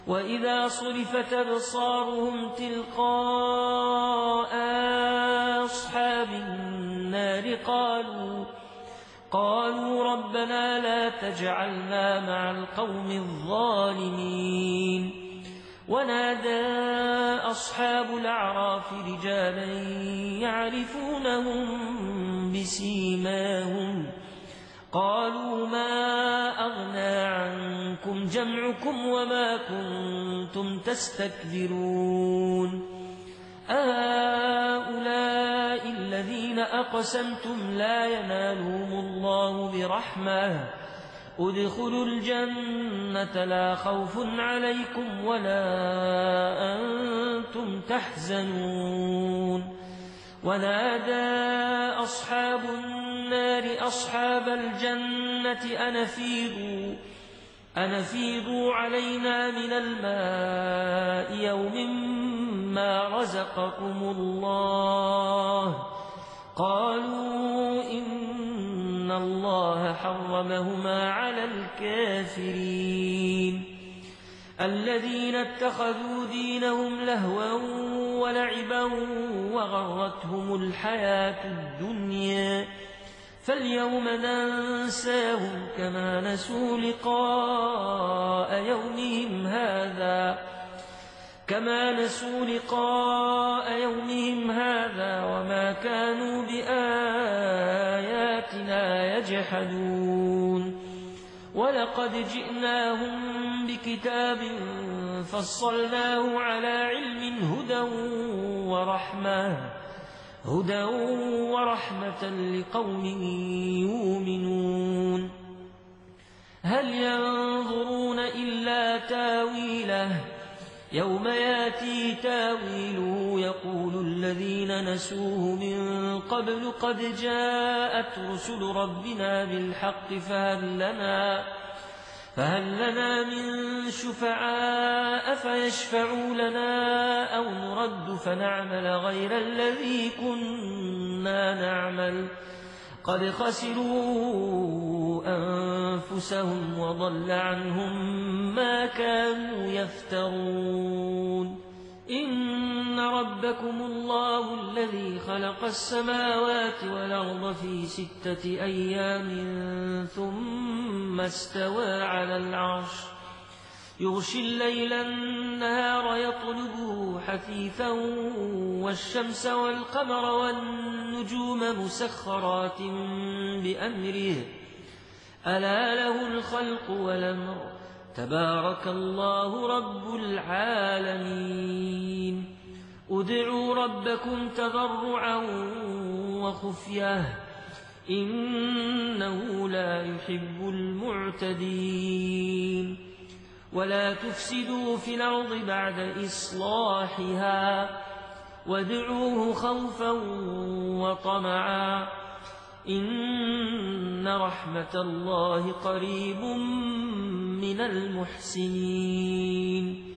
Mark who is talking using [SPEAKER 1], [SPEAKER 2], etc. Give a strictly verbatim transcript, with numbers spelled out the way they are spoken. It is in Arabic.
[SPEAKER 1] وإذا صرفت أبصارهم تلقاء أصحاب النار قالوا قالوا ربنا لا تجعلنا مع القوم الظالمين. ونادى أصحاب الأعراف رجالا يعرفونهم بسيماهم قالوا ما أغنى عنكم جمعكم وما كنتم تستكبرون هؤلاء الذين أقسمتم لا ينالهم الله برحمة ادخلوا الجنة لا خوف عليكم ولا أنتم تحزنون. ونادى أصحاب النار أصحاب الجنة أن أفيضوا أن أفيضوا علينا من الماء يوم ما رزقكم الله قالوا إن الله حرمهما على الكافرين الذين اتخذوا دينهم لهوا ولعبا وغرتهم الحياة الدنيا فاليوم ننساهم كما نسوا لقاء يومهم هذا كما نسوا لقاء يومهم هذا وما كانوا بآياتنا يجحدون. ولقد جئناهم بكتاب فصلناه على علم هدى ورحمة هدى ورحمة لقوم يؤمنون. هل ينظرون إلا تاويله يوم ياتي تاويله يقول الذين نسوه من قبل قد جاءت رسل ربنا بالحق فهل لنا فهل لنا من شفعاء فيشفعوا لنا أو نرد فنعمل غير الذي كنا نعمل قد خسروا أنفسهم وضل عنهم ما كانوا يفترون. إن ربكم الله الذي خلق السماوات والأرض في ستة أيام ثم استوى على العرش يغشي الليل النهار يطلبه حثيثا والشمس والقمر والنجوم مسخرات بأمره ألا له الخلق والأمر تبارك الله رب العالمين. ادعوا ربكم تضرعا وخفية إنه لا يحب المعتدين. ولا تفسدوا في الأرض بعد إصلاحها وادعوه خوفا وطمعا إن رحمة الله قريب من المحسنين.